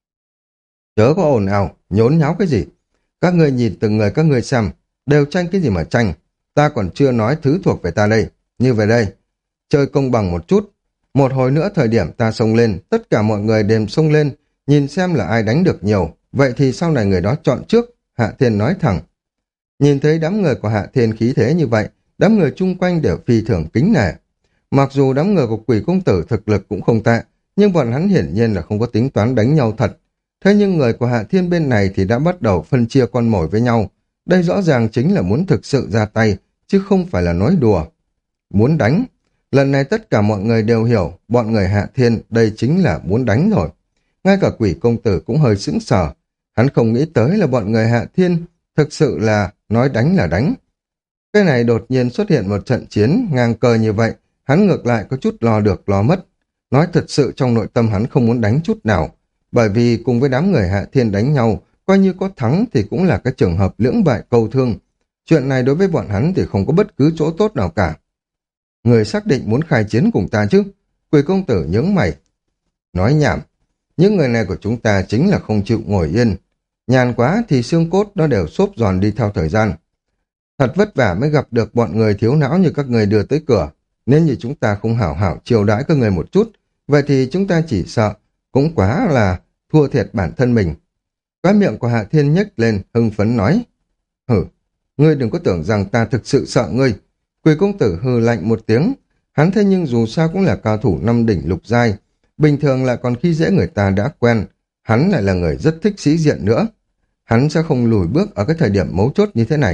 Chớ có ồn ào, nhốn nháo cái gì. Các người nhìn từng người các người xem, đều tranh cái gì mà tranh. Ta còn chưa nói thứ thuộc về ta đây. Như về đây, chơi công bằng một chút. Một hồi nữa thời điểm ta xông lên, tất cả mọi người đều xông lên, nhìn xem là ai đánh được nhiều. Vậy thì sau này người đó chọn trước, Hạ Thiên nói thẳng. Nhìn thấy đám người của Hạ Thiên khí thế như vậy, đám người chung quanh đều phi thường kính nể. Mặc dù đám người của Quỷ Công Tử thực lực cũng không tệ, nhưng bọn hắn hiển nhiên là không có tính toán đánh nhau thật. Thế nhưng người của Hạ Thiên bên này thì đã bắt đầu phân chia con mồi với nhau. Đây rõ ràng chính là muốn thực sự ra tay, chứ không phải là nói đùa. Muốn đánh. Lần này tất cả mọi người đều hiểu, bọn người Hạ Thiên đây chính là muốn đánh rồi. Ngay cả Quỷ Công Tử cũng hơi sững sờ. Hắn không nghĩ tới là bọn người Hạ Thiên thực sự là nói đánh là đánh. Cái này đột nhiên xuất hiện một trận chiến ngang cờ như vậy, hắn ngược lại có chút lo được lo mất. Nói thật sự trong nội tâm hắn không muốn đánh chút nào, bởi vì cùng với đám người Hạ Thiên đánh nhau, coi như có thắng thì cũng là cái trường hợp lưỡng bại câu thương. Chuyện này đối với bọn hắn thì không có bất cứ chỗ tốt nào cả. Người xác định muốn khai chiến cùng ta chứ? Quỷ Công Tử nhướng mày. Nói nhảm, những người này của chúng ta chính là không chịu ngồi yên. Nhàn quá thì xương cốt nó đều xốp giòn đi theo thời gian. Thật vất vả mới gặp được bọn người thiếu não như các người đưa tới cửa. Nếu như chúng ta không hảo hảo chiều đãi các người một chút, vậy thì chúng ta chỉ sợ, cũng quá là thua thiệt bản thân mình. Cái miệng của Hạ Thiên nhếch lên, hưng phấn nói. Hử, ngươi đừng có tưởng rằng ta thực sự sợ ngươi. Quỷ Công Tử hừ lạnh một tiếng. Hắn thế nhưng dù sao cũng là cao thủ năm đỉnh lục giai. Bình thường lại còn khi dễ người ta đã quen. Hắn lại là người rất thích sĩ diện nữa. Hắn sẽ không lùi bước ở cái thời điểm mấu chốt như thế này.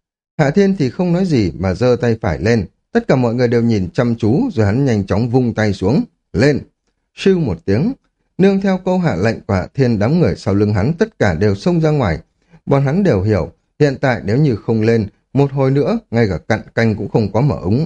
Hạ Thiên thì không nói gì mà giơ tay phải lên. Tất cả mọi người đều nhìn chăm chú rồi hắn nhanh chóng vung tay xuống. Lên! Siêu một tiếng. Nương theo câu hạ lệnh của Hạ Thiên, đám người sau lưng hắn tất cả đều xông ra ngoài. Bọn hắn đều hiểu, hiện tại nếu như không lên, một hồi nữa, ngay cả cặn canh cũng không có mở úng.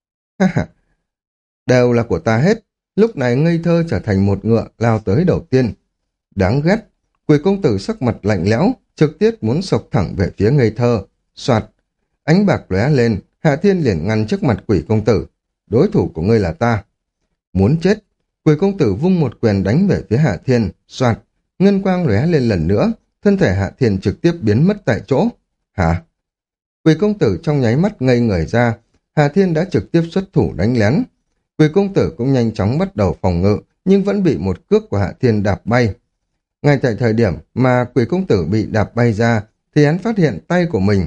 Đều là của ta hết. Lúc này ngây thơ trở thành một ngựa lao tới đầu tiên. Đáng ghét. Quỷ Công Tử sắc mặt lạnh lẽo, trực tiếp muốn sộc thẳng về phía ngây thơ. Soạt. Ánh bạc lóe lên, Hạ Thiên liền ngăn trước mặt Quỷ Công Tử. Đối thủ của ngươi là ta. Muốn chết. Quỷ Công Tử vung một quyền đánh về phía Hạ Thiên. Soạt. Ngân quang lóe lên lần nữa, thân thể Hạ Thiên trực tiếp biến mất tại chỗ. Hả? Quỷ Công Tử trong nháy mắt ngây người ra. Hạ Thiên đã trực tiếp xuất thủ đánh lén. Quỷ Công Tử cũng nhanh chóng bắt đầu phòng ngự, nhưng vẫn bị một cước của Hạ Thiên đạp bay. Ngay tại thời điểm mà Quỷ Công Tử bị đạp bay ra, thì hắn phát hiện tay của mình,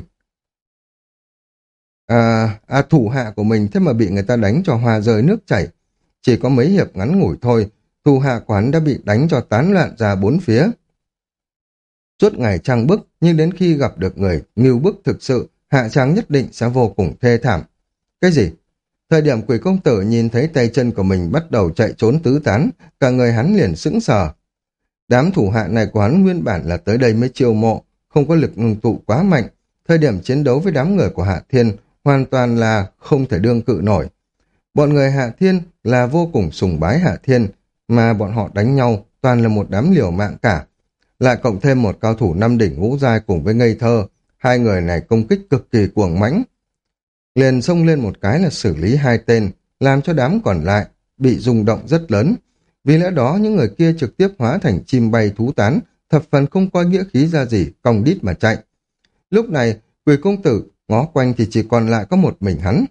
à, à thủ hạ của mình thế mà bị người ta đánh cho hoa rơi nước chảy. Chỉ có mấy hiệp ngắn ngủi thôi, thủ hạ của hắn đã bị đánh cho tán loạn ra bốn phía. Suốt ngày trang bức, nhưng đến khi gặp được người ngưu bức thực sự, hạ trang nhất định sẽ vô cùng thê thảm. Cái gì? Thời điểm Quỷ Công Tử nhìn thấy tay chân của mình bắt đầu chạy trốn tứ tán, cả người hắn liền sững sờ. Đám thủ hạ này của hắn nguyên bản là tới đây mới chiêu mộ, không có lực ngưng tụ quá mạnh. Thời điểm chiến đấu với đám người của Hạ Thiên hoàn toàn là không thể đương cự nổi. Bọn người Hạ Thiên là vô cùng sùng bái Hạ Thiên, mà bọn họ đánh nhau toàn là một đám liều mạng cả. Lại cộng thêm một cao thủ năm đỉnh ngũ giai cùng với ngây thơ, hai người này công kích cực kỳ cuồng mãnh. Liền xông lên một cái là xử lý hai tên, làm cho đám còn lại bị rung động rất lớn. Vì lẽ đó những người kia trực tiếp hóa thành chim bay thú tán, thập phần không coi nghĩa khí ra gì, cong đít mà chạy. Lúc này, Quỷ Công Tử ngó quanh thì chỉ còn lại có một mình hắn.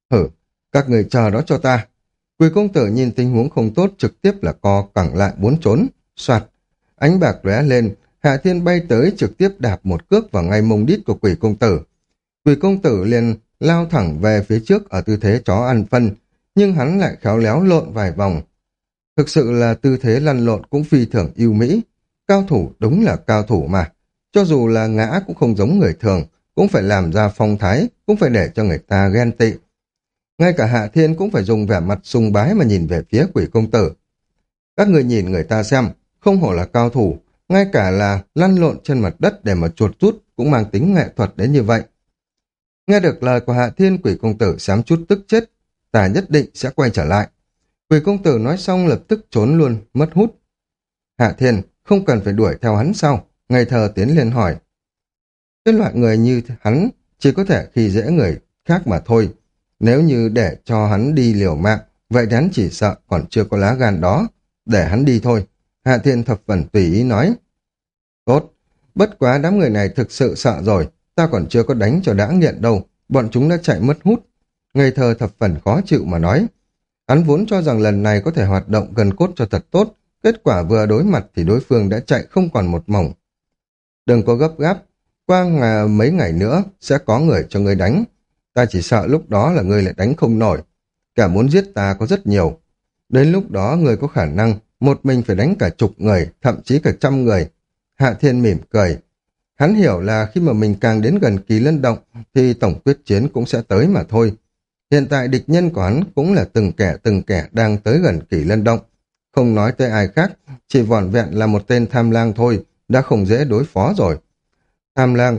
Hử, các người chờ đó cho ta. Quỷ công tử nhìn tình huống không tốt trực tiếp là co cẳng lại muốn trốn. Soạt, ánh bạc lóe lên, Hạ Thiên bay tới trực tiếp đạp một cước vào ngay mông đít của quỷ công tử. Quỷ công tử liền lao thẳng về phía trước ở tư thế chó ăn phân, nhưng hắn lại khéo léo lộn vài vòng. Thực sự là tư thế lăn lộn cũng phi thường ưu mỹ. Cao thủ đúng là cao thủ mà. Cho dù là ngã cũng không giống người thường, cũng phải làm ra phong thái, cũng phải để cho người ta ghen tị. Ngay cả Hạ Thiên cũng phải dùng vẻ mặt sùng bái mà nhìn về phía quỷ công tử. Các người nhìn người ta xem, không hổ là cao thủ, ngay cả là lăn lộn trên mặt đất để mà chuột rút cũng mang tính nghệ thuật đến như vậy. Nghe được lời của Hạ Thiên, quỷ công tử xám chút tức chết, ta nhất định sẽ quay trở lại. Quỷ công tử nói xong lập tức trốn luôn, mất hút. Hạ Thiên không cần phải đuổi theo hắn sao? Ngây thơ tiến lên hỏi. Cái loại người như hắn chỉ có thể khi dễ người khác mà thôi. Nếu như để cho hắn đi liều mạng, vậy thì hắn chỉ sợ còn chưa có lá gan đó. Để hắn đi thôi. Hạ Thiên thập phần tùy ý nói. Tốt, bất quá đám người này thực sự sợ rồi. Ta còn chưa có đánh cho đã nghiện đâu. Bọn chúng đã chạy mất hút. Ngây thơ thập phần khó chịu mà nói. Hắn vốn cho rằng lần này có thể hoạt động gần cốt cho thật tốt. Kết quả vừa đối mặt thì đối phương đã chạy không còn một mỏng. Đừng có gấp gáp. Qua ngà mấy ngày nữa sẽ có người cho ngươi đánh. Ta chỉ sợ lúc đó là ngươi lại đánh không nổi. Cả muốn giết ta có rất nhiều. Đến lúc đó ngươi có khả năng một mình phải đánh cả chục người, thậm chí cả trăm người. Hạ Thiên mỉm cười. Hắn hiểu là khi mà mình càng đến gần kỳ lân động thì tổng quyết chiến cũng sẽ tới mà thôi. Hiện tại địch nhân của hắn cũng là từng kẻ từng kẻ đang tới gần kỳ lân động. Không nói tới ai khác, chỉ vỏn vẹn là một tên tham lang thôi, đã không dễ đối phó rồi. Tham lang,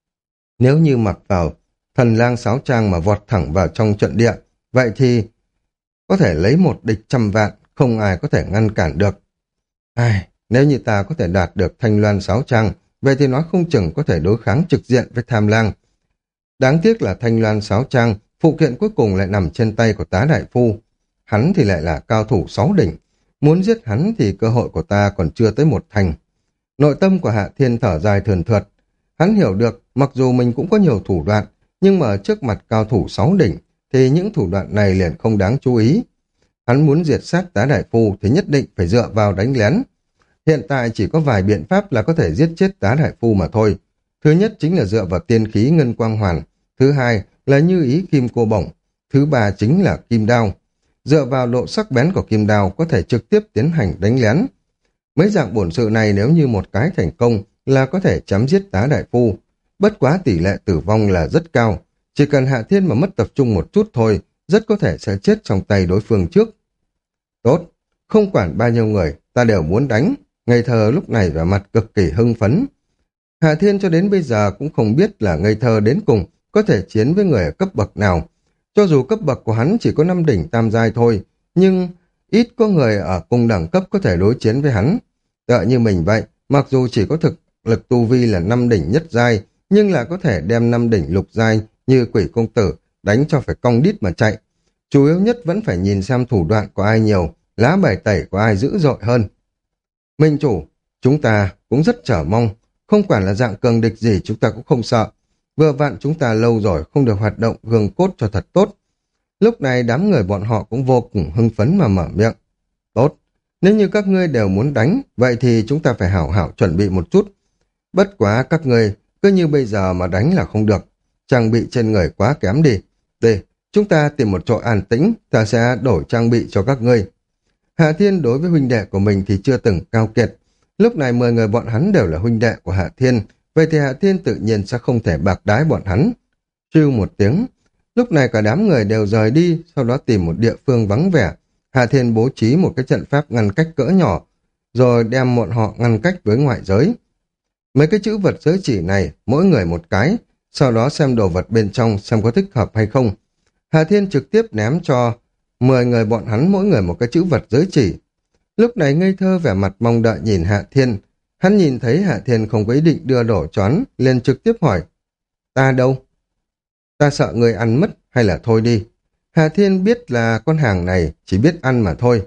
nếu như mặc vào thần lang sáo trang mà vọt thẳng vào trong trận địa, vậy thì có thể lấy một địch trăm vạn, không ai có thể ngăn cản được. Ai, nếu như ta có thể đạt được thanh loan sáo trang, vậy thì nói không chừng có thể đối kháng trực diện với tham lang. Đáng tiếc là thanh loan sáo trang, phụ kiện cuối cùng lại nằm trên tay của tá đại phu. Hắn thì lại là cao thủ sáu đỉnh. Muốn giết hắn thì cơ hội của ta còn chưa tới một thành. Nội tâm của Hạ Thiên thở dài thườn thượt. Hắn hiểu được, mặc dù mình cũng có nhiều thủ đoạn, nhưng mà trước mặt cao thủ sáu đỉnh, thì những thủ đoạn này liền không đáng chú ý. Hắn muốn diệt sát tá đại phu thì nhất định phải dựa vào đánh lén. Hiện tại chỉ có vài biện pháp là có thể giết chết tá đại phu mà thôi. Thứ nhất chính là dựa vào tiên khí ngân quang hoàn. Thứ hai là như ý kim cô bổng. Thứ ba chính là kim đao. Dựa vào độ sắc bén của kim đao có thể trực tiếp tiến hành đánh lén. Mấy dạng bổn sự này nếu như một cái thành công là có thể chấm giết tá đại phu. Bất quá tỷ lệ tử vong là rất cao. Chỉ cần Hạ Thiên mà mất tập trung một chút thôi, rất có thể sẽ chết trong tay đối phương trước. Tốt, không quản bao nhiêu người, ta đều muốn đánh. Ngây thơ lúc này vẻ mặt cực kỳ hưng phấn. Hạ Thiên cho đến bây giờ cũng không biết là ngây thơ đến cùng có thể chiến với người ở cấp bậc nào. Cho dù cấp bậc của hắn chỉ có năm đỉnh tam giai thôi, nhưng ít có người ở cùng đẳng cấp có thể đối chiến với hắn. Tựa như mình vậy, mặc dù chỉ có thực lực tu vi là năm đỉnh nhất giai, nhưng là có thể đem năm đỉnh lục giai như quỷ công tử đánh cho phải cong đít mà chạy. Chủ yếu nhất vẫn phải nhìn xem thủ đoạn của ai nhiều, lá bài tẩy của ai dữ dội hơn. Minh chủ, chúng ta cũng rất chờ mong, không quản là dạng cường địch gì chúng ta cũng không sợ. Vừa vặn chúng ta lâu rồi không được hoạt động gương cốt cho thật tốt. Lúc này đám người bọn họ cũng vô cùng hưng phấn mà mở miệng. Tốt, nếu như các ngươi đều muốn đánh, vậy thì chúng ta phải hảo hảo chuẩn bị một chút. Bất quá các ngươi cứ như bây giờ mà đánh là không được. Trang bị trên người quá kém đi. Đi, chúng ta tìm một chỗ an tĩnh, ta sẽ đổi trang bị cho các ngươi. Hạ Thiên đối với huynh đệ của mình thì chưa từng cao kiệt. Lúc này mười người bọn hắn đều là huynh đệ của Hạ Thiên, vậy thì Hạ Thiên tự nhiên sẽ không thể bạc đái bọn hắn. Trưu một tiếng, lúc này cả đám người đều rời đi, sau đó tìm một địa phương vắng vẻ. Hạ Thiên bố trí một cái trận pháp ngăn cách cỡ nhỏ, rồi đem bọn họ ngăn cách với ngoại giới. Mấy cái chữ vật giới chỉ này, mỗi người một cái, sau đó xem đồ vật bên trong xem có thích hợp hay không. Hạ Thiên trực tiếp ném cho mười người bọn hắn mỗi người một cái chữ vật giới chỉ. Lúc này ngây thơ vẻ mặt mong đợi nhìn Hạ Thiên. Hắn nhìn thấy Hạ Thiên không có ý định đưa đổ cho hắn, liền trực tiếp hỏi. Ta đâu? Ta sợ người ăn mất hay là thôi đi? Hạ Thiên biết là con hàng này chỉ biết ăn mà thôi.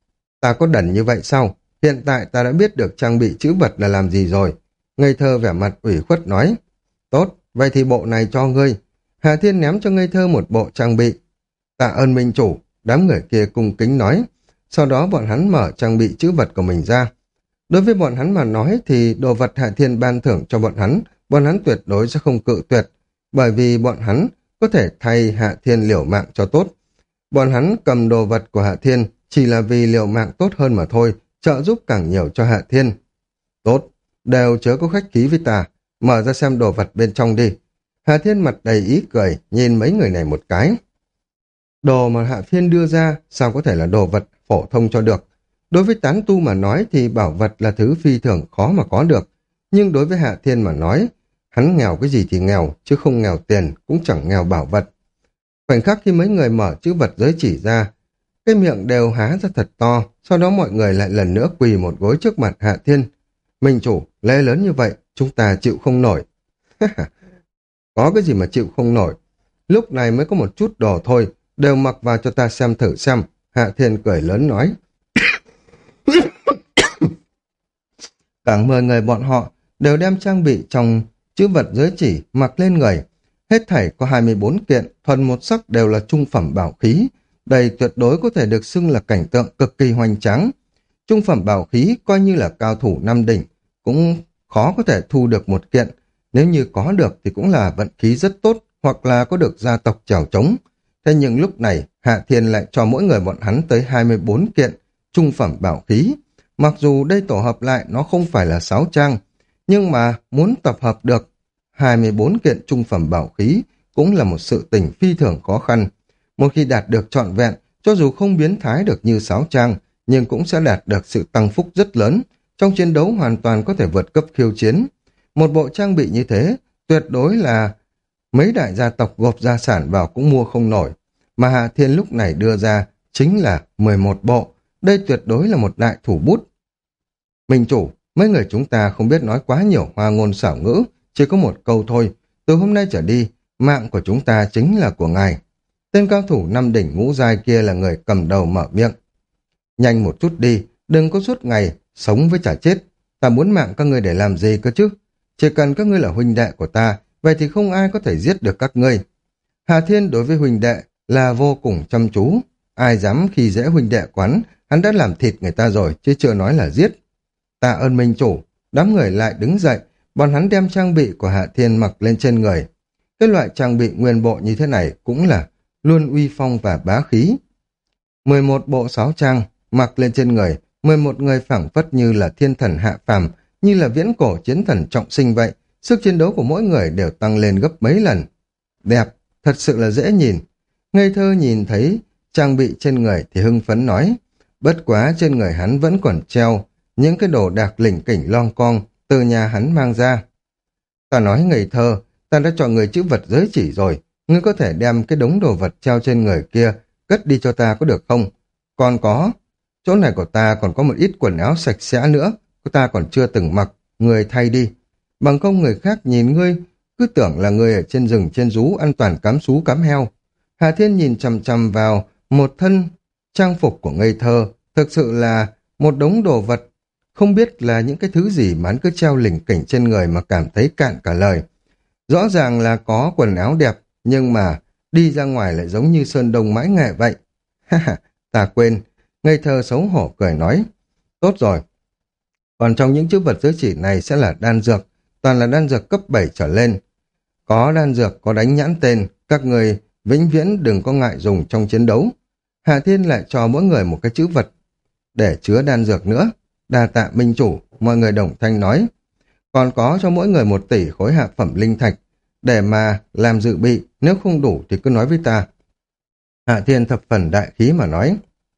Ta có đần như vậy sao? Hiện tại ta đã biết được trang bị chữ vật là làm gì rồi. Ngây thơ vẻ mặt ủy khuất nói. Tốt, vậy thì bộ này cho ngươi. Hạ Thiên ném cho ngây thơ một bộ trang bị. Tạ ơn minh chủ, đám người kia cung kính nói. Sau đó bọn hắn mở trang bị chữ vật của mình ra. Đối với bọn hắn mà nói thì đồ vật Hạ Thiên ban thưởng cho bọn hắn, bọn hắn tuyệt đối sẽ không cự tuyệt, bởi vì bọn hắn có thể thay Hạ Thiên liều mạng cho tốt. Bọn hắn cầm đồ vật của Hạ Thiên chỉ là vì liều mạng tốt hơn mà thôi, trợ giúp càng nhiều cho Hạ Thiên. Tốt, đều chớ có khách khí với ta, mở ra xem đồ vật bên trong đi. Hạ Thiên mặt đầy ý cười, nhìn mấy người này một cái. Đồ mà Hạ Thiên đưa ra sao có thể là đồ vật phổ thông cho được. Đối với tán tu mà nói thì bảo vật là thứ phi thường khó mà có được. Nhưng đối với Hạ Thiên mà nói, hắn nghèo cái gì thì nghèo, chứ không nghèo tiền, cũng chẳng nghèo bảo vật. Khoảnh khắc khi mấy người mở chữ vật giới chỉ ra, cái miệng đều há ra thật to, sau đó mọi người lại lần nữa quỳ một gối trước mặt Hạ Thiên. Minh chủ, lễ lớn như vậy, chúng ta chịu không nổi. Có cái gì mà chịu không nổi. Lúc này mới có một chút đồ thôi, đều mặc vào cho ta xem thử xem. Hạ Thiên cười lớn nói. Cả mười người bọn họ đều đem trang bị trong chữ vật giới chỉ mặc lên người. Hết thảy có hai mươi bốn kiện, thuần một sắc đều là trung phẩm bảo khí. Đây tuyệt đối có thể được xưng là cảnh tượng cực kỳ hoành tráng. Trung phẩm bảo khí coi như là cao thủ năm đỉnh, cũng khó có thể thu được một kiện. Nếu như có được thì cũng là vận khí rất tốt, hoặc là có được gia tộc chèo trống. Thế nhưng lúc này, Hạ Thiên lại cho mỗi người bọn hắn tới hai mươi bốn kiện trung phẩm bảo khí. Mặc dù đây tổ hợp lại nó không phải là sáu trang, nhưng mà muốn tập hợp được hai mươi bốn kiện trung phẩm bảo khí cũng là một sự tình phi thường khó khăn. Một khi đạt được trọn vẹn, cho dù không biến thái được như sáu trang, nhưng cũng sẽ đạt được sự tăng phúc rất lớn. Trong chiến đấu hoàn toàn có thể vượt cấp khiêu chiến. Một bộ trang bị như thế, tuyệt đối là mấy đại gia tộc gộp gia sản vào cũng mua không nổi. Mà Hạ Thiên lúc này đưa ra chính là mười một bộ. Đây tuyệt đối là một đại thủ bút. Minh chủ, mấy người chúng ta không biết nói quá nhiều hoa ngôn xảo ngữ, chỉ có một câu thôi. Từ hôm nay trở đi, mạng của chúng ta chính là của ngài. Tên cao thủ năm đỉnh ngũ giai kia là người cầm đầu mở miệng. Nhanh một chút đi, đừng có suốt ngày sống với chả chết. Ta muốn mạng các ngươi để làm gì cơ chứ? Chỉ cần các ngươi là huynh đệ của ta, vậy thì không ai có thể giết được các ngươi. Hà Thiên đối với huynh đệ là vô cùng chăm chú. Ai dám khi dễ huynh đệ quán, hắn đã làm thịt người ta rồi, chứ chưa nói là giết. Tạ ơn minh chủ, đám người lại đứng dậy, bọn hắn đem trang bị của Hạ Thiên mặc lên trên người. Cái loại trang bị nguyên bộ như thế này cũng là luôn uy phong và bá khí. mười một bộ sáu trang, mặc lên trên người, mười một người phảng phất như là thiên thần hạ phàm, như là viễn cổ chiến thần trọng sinh vậy. Sức chiến đấu của mỗi người đều tăng lên gấp mấy lần. Đẹp, thật sự là dễ nhìn. Ngây thơ nhìn thấy trang bị trên người thì hưng phấn nói, bất quá trên người hắn vẫn còn treo những cái đồ đạc lỉnh kỉnh lon con từ nhà hắn mang ra. Ta nói ngây thơ, ta đã cho người chữ vật giới chỉ rồi, ngươi có thể đem cái đống đồ vật treo trên người kia cất đi cho ta có được không? Còn có, chỗ này của ta còn có một ít quần áo sạch sẽ nữa, của ta còn chưa từng mặc, người thay đi. Bằng không người khác nhìn ngươi, cứ tưởng là người ở trên rừng trên rú ăn toàn cám sú cám heo. Hà Thiên nhìn chằm chằm vào một thân trang phục của ngây thơ, thực sự là một đống đồ vật, không biết là những cái thứ gì mà hắn cứ treo lỉnh kỉnh trên người mà cảm thấy cạn cả lời. Rõ ràng là có quần áo đẹp, nhưng mà đi ra ngoài lại giống như sơn đông mãi nghệ vậy. Ha ha, ta quên. Ngây thơ xấu hổ cười nói. Tốt rồi. Còn trong những chữ vật giới chỉ này sẽ là đan dược, toàn là đan dược cấp bảy trở lên. Có đan dược, có đánh nhãn tên, các người vĩnh viễn đừng có ngại dùng trong chiến đấu. Hà Thiên lại cho mỗi người một cái chữ vật để chứa đan dược nữa. Đa tạ minh chủ, mọi người đồng thanh nói. Còn có cho mỗi người một tỷ khối hạ phẩm linh thạch, để mà làm dự bị, nếu không đủ thì cứ nói với ta. Hạ Thiên thập phần đại khí mà nói.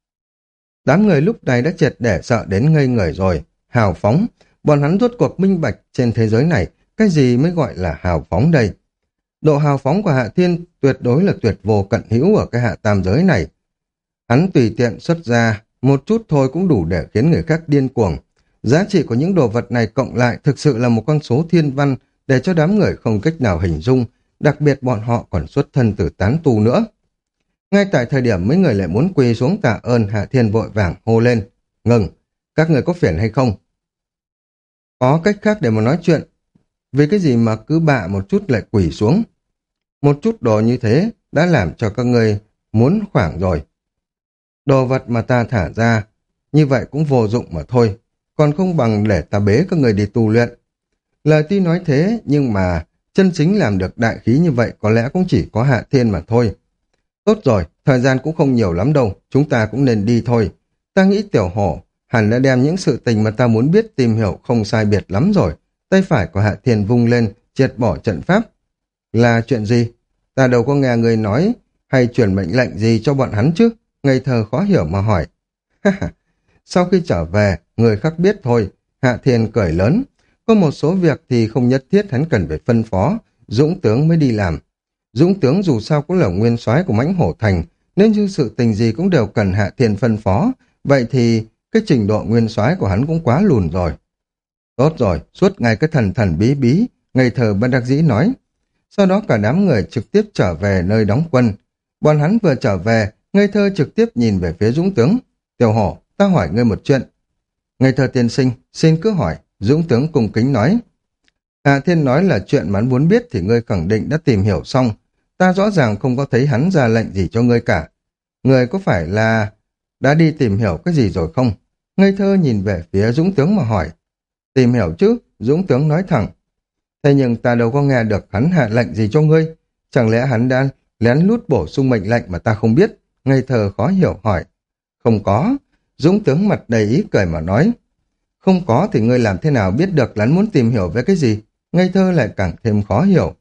Đám người lúc này đã triệt để sợ đến ngây người rồi, hào phóng, bọn hắn rốt cuộc minh bạch trên thế giới này, cái gì mới gọi là hào phóng đây. Độ hào phóng của Hạ Thiên tuyệt đối là tuyệt vô cận hữu ở cái hạ tam giới này. Hắn tùy tiện xuất ra, một chút thôi cũng đủ để khiến người khác điên cuồng. Giá trị của những đồ vật này cộng lại thực sự là một con số thiên văn để cho đám người không cách nào hình dung, đặc biệt bọn họ còn xuất thân từ tán tu nữa. Ngay tại thời điểm mấy người lại muốn quỳ xuống tạ ơn, Hạ Thiên vội vàng hô lên. Ngừng, các người có phiền hay không? Có cách khác để mà nói chuyện. Vì cái gì mà cứ bạ một chút lại quỳ xuống? Một chút đồ như thế đã làm cho các người muốn khoảng rồi. Đồ vật mà ta thả ra, như vậy cũng vô dụng mà thôi, còn không bằng để ta bế các người đi tu luyện. Lời tuy nói thế, nhưng mà chân chính làm được đại khí như vậy có lẽ cũng chỉ có Hạ Thiên mà thôi. Tốt rồi, thời gian cũng không nhiều lắm đâu, chúng ta cũng nên đi thôi. Ta nghĩ Tiểu Hổ hẳn đã đem những sự tình mà ta muốn biết tìm hiểu không sai biệt lắm rồi. Tay phải của Hạ Thiên vung lên, triệt bỏ trận pháp. Là chuyện gì? Ta đâu có nghe người nói hay truyền mệnh lệnh gì cho bọn hắn chứ? Ngây thơ khó hiểu mà hỏi. Sau khi trở về, người khác biết thôi. Hạ Thiên cười lớn. Có một số việc thì không nhất thiết hắn cần phải phân phó, Dũng tướng mới đi làm. Dũng tướng dù sao cũng là nguyên soái của Mãnh Hổ Thành, nên như sự tình gì cũng đều cần Hạ Thiên phân phó, vậy thì cái trình độ nguyên soái của hắn cũng quá lùn rồi. Tốt rồi, suốt ngày cái thần thần bí bí, ngây thơ bất đắc dĩ nói. Sau đó cả đám người trực tiếp trở về nơi đóng quân. Bọn hắn vừa trở về, ngây thơ trực tiếp nhìn về phía Dũng tướng. Tiểu Hổ, ta hỏi ngươi một chuyện. Ngây thơ tiên sinh, xin cứ hỏi. Dũng tướng cung kính nói. Hạ Thiên nói là chuyện mà hắn muốn biết thì ngươi khẳng định đã tìm hiểu xong. Ta rõ ràng không có thấy hắn ra lệnh gì cho ngươi cả. Ngươi có phải là đã đi tìm hiểu cái gì rồi không? Ngây thơ nhìn về phía Dũng tướng mà hỏi. Tìm hiểu chứ, Dũng tướng nói thẳng. Thế nhưng ta đâu có nghe được hắn hạ lệnh gì cho ngươi. Chẳng lẽ hắn đã lén lút bổ sung mệnh lệnh mà ta không biết? Ngây thơ khó hiểu hỏi. Không có. Dũng tướng mặt đầy ý cười mà nói. Không có thì ngươi làm thế nào biết được hắn muốn tìm hiểu về cái gì? Ngây thơ lại càng thêm khó hiểu.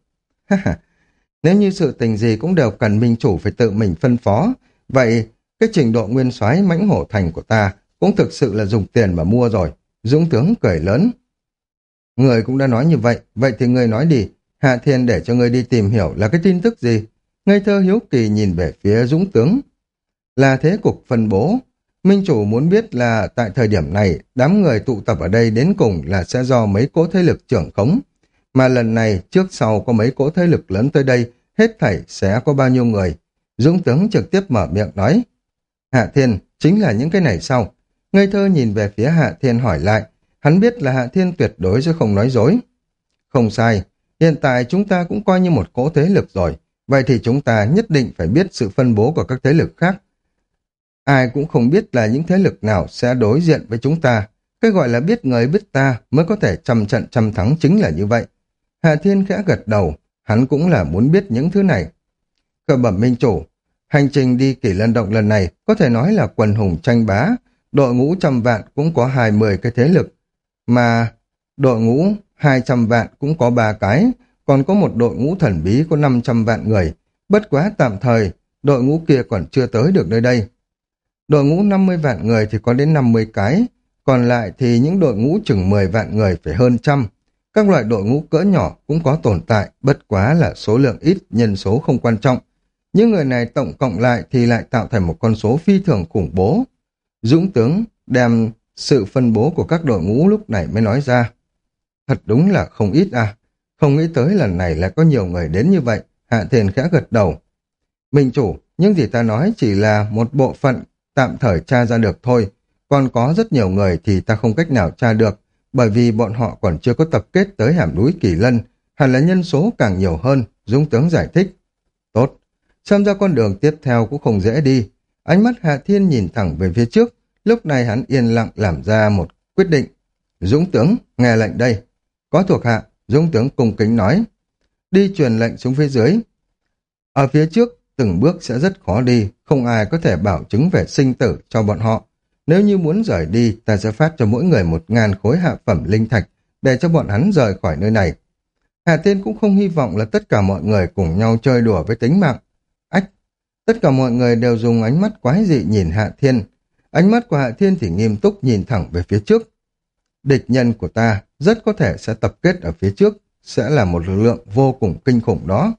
Nếu như sự tình gì cũng đều cần minh chủ phải tự mình phân phó, vậy cái trình độ nguyên soái Mãnh Hổ Thành của ta cũng thực sự là dùng tiền mà mua rồi. Dũng tướng cười lớn. Người cũng đã nói như vậy, vậy thì ngươi nói đi, Hạ Thiên để cho ngươi đi tìm hiểu là cái tin tức gì? Ngây thơ hiếu kỳ nhìn về phía Dũng tướng. Là thế cục phân bố. Minh chủ muốn biết là tại thời điểm này, đám người tụ tập ở đây đến cùng là sẽ do mấy cỗ thế lực trưởng khống. Mà lần này, trước sau có mấy cỗ thế lực lớn tới đây, hết thảy sẽ có bao nhiêu người. Dũng tướng trực tiếp mở miệng nói. Hạ Thiên, chính là những cái này sau. Ngây thơ nhìn về phía Hạ Thiên hỏi lại. Hắn biết là Hạ Thiên tuyệt đối sẽ không nói dối. Không sai, hiện tại chúng ta cũng coi như một cỗ thế lực rồi. Vậy thì chúng ta nhất định phải biết sự phân bố của các thế lực khác. Ai cũng không biết là những thế lực nào sẽ đối diện với chúng ta. Cái gọi là biết người biết ta mới có thể trăm trận trăm thắng chính là như vậy. Hạ Thiên khẽ gật đầu, hắn cũng là muốn biết những thứ này. Khởi bẩm minh chủ, hành trình đi Kỷ Lân Động lần này có thể nói là quần hùng tranh bá, đội ngũ trăm vạn cũng có hai mươi cái thế lực, mà đội ngũ hai trăm vạn cũng có ba cái, còn có một đội ngũ thần bí có năm trăm vạn người, bất quá tạm thời, đội ngũ kia còn chưa tới được nơi đây. Đội ngũ năm mươi vạn người thì có đến năm mươi cái, còn lại thì những đội ngũ chừng mười vạn người phải hơn trăm. Các loại đội ngũ cỡ nhỏ cũng có tồn tại, bất quá là số lượng ít, nhân số không quan trọng. Những người này tổng cộng lại thì lại tạo thành một con số phi thường khủng bố. Dũng tướng đem sự phân bố của các đội ngũ lúc này mới nói ra. Thật đúng là không ít à, không nghĩ tới lần này lại có nhiều người đến như vậy. Hạ Thiên khẽ gật đầu. Minh chủ, những gì ta nói chỉ là một bộ phận tạm thời tra ra được thôi, còn có rất nhiều người thì ta không cách nào tra được, bởi vì bọn họ còn chưa có tập kết tới hẻm núi Kỳ Lân, hẳn là nhân số càng nhiều hơn, Dũng tướng giải thích. Tốt, xem ra con đường tiếp theo cũng không dễ đi. Ánh mắt Hạ Thiên nhìn thẳng về phía trước, lúc này hắn yên lặng làm ra một quyết định. Dũng tướng, nghe lệnh đây. Có thuộc hạ, Dũng tướng cung kính nói. Đi truyền lệnh xuống phía dưới. Ở phía trước, từng bước sẽ rất khó đi, không ai có thể bảo chứng về sinh tử cho bọn họ. Nếu như muốn rời đi, ta sẽ phát cho mỗi người một ngàn khối hạ phẩm linh thạch để cho bọn hắn rời khỏi nơi này. Hạ Thiên cũng không hy vọng là tất cả mọi người cùng nhau chơi đùa với tính mạng. Ách! Tất cả mọi người đều dùng ánh mắt quái dị nhìn Hạ Thiên. Ánh mắt của Hạ Thiên thì nghiêm túc nhìn thẳng về phía trước. Địch nhân của ta rất có thể sẽ tập kết ở phía trước, sẽ là một lực lượng vô cùng kinh khủng đó.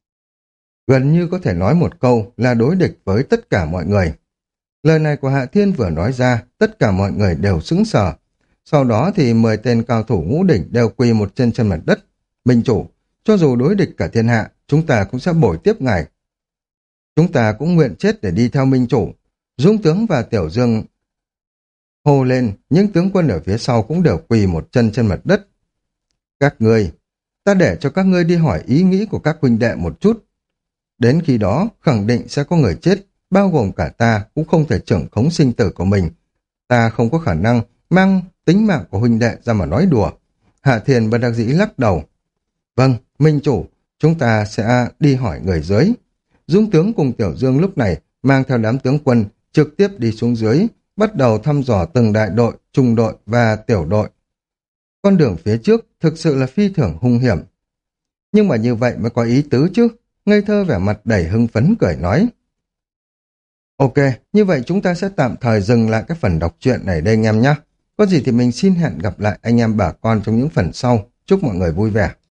Gần như có thể nói một câu là đối địch với tất cả mọi người. Lời này của Hạ Thiên vừa nói ra, tất cả mọi người đều sững sờ. Sau đó thì mười tên cao thủ ngũ đỉnh đều quỳ một chân trên mặt đất. Minh chủ, cho dù đối địch cả thiên hạ, chúng ta cũng sẽ bồi tiếp ngài. Chúng ta cũng nguyện chết để đi theo Minh chủ. Dũng tướng và Tiểu Dương hô lên, những tướng quân ở phía sau cũng đều quỳ một chân trên mặt đất. Các ngươi, ta để cho các ngươi đi hỏi ý nghĩ của các huynh đệ một chút. Đến khi đó, khẳng định sẽ có người chết, bao gồm cả ta cũng không thể trưởng khống sinh tử của mình. Ta không có khả năng mang tính mạng của huynh đệ ra mà nói đùa. Hạ Thiền bất đắc dĩ lắc đầu. Vâng, Minh Chủ, chúng ta sẽ đi hỏi người dưới. Dung tướng cùng Tiểu Dương lúc này mang theo đám tướng quân trực tiếp đi xuống dưới, bắt đầu thăm dò từng đại đội, trung đội và tiểu đội. Con đường phía trước thực sự là phi thường hung hiểm. Nhưng mà như vậy mới có ý tứ chứ. Ngây thơ vẻ mặt đầy hưng phấn cười nói. Ok, như vậy chúng ta sẽ tạm thời dừng lại cái phần đọc truyện này đây anh em nhé. Có gì thì mình xin hẹn gặp lại anh em bà con trong những phần sau. Chúc mọi người vui vẻ.